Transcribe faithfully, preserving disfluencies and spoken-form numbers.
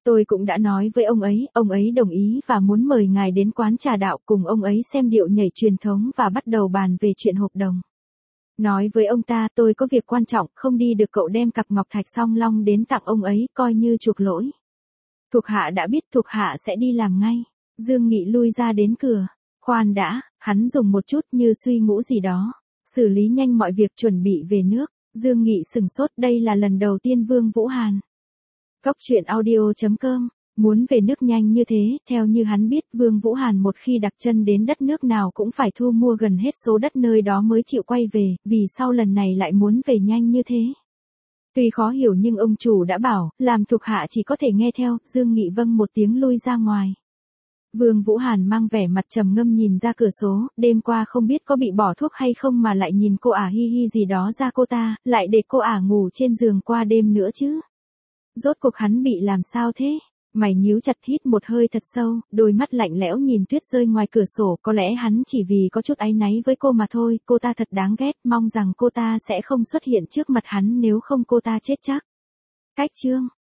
Tôi cũng đã nói với ông ấy, ông ấy đồng ý và muốn mời ngài đến quán trà đạo cùng ông ấy xem điệu nhảy truyền thống và bắt đầu bàn về chuyện hợp đồng. Nói với ông ta, tôi có việc quan trọng, không đi được, cậu đem cặp ngọc thạch song long đến tặng ông ấy, coi như chuộc lỗi. Thuộc hạ đã biết, thuộc hạ sẽ đi làm ngay. Dương Nghị lui ra đến cửa. Khoan đã, hắn dùng một chút như suy ngũ gì đó. Xử lý nhanh mọi việc, chuẩn bị về nước. Dương Nghị sừng sốt, đây là lần đầu tiên Vương Vũ Hàn. Cốc truyện audio chấm com muốn về nước nhanh như thế, theo như hắn biết, Vương Vũ Hàn một khi đặt chân đến đất nước nào cũng phải thu mua gần hết số đất nơi đó mới chịu quay về, vì sao lần này lại muốn về nhanh như thế. Tuy khó hiểu nhưng ông chủ đã bảo, làm thuộc hạ chỉ có thể nghe theo, Dương Nghị vâng một tiếng lui ra ngoài. Vương Vũ Hàn mang vẻ mặt trầm ngâm nhìn ra cửa số, đêm qua không biết có bị bỏ thuốc hay không mà lại nhìn cô ả hi hi gì đó ra cô ta, lại để cô ả ngủ trên giường qua đêm nữa chứ. Rốt cuộc hắn bị làm sao thế? Mày nhíu chặt, hít một hơi thật sâu, đôi mắt lạnh lẽo nhìn tuyết rơi ngoài cửa sổ, có lẽ hắn chỉ vì có chút áy náy với cô mà thôi, cô ta thật đáng ghét, mong rằng cô ta sẽ không xuất hiện trước mặt hắn, nếu không cô ta chết chắc. Cách chương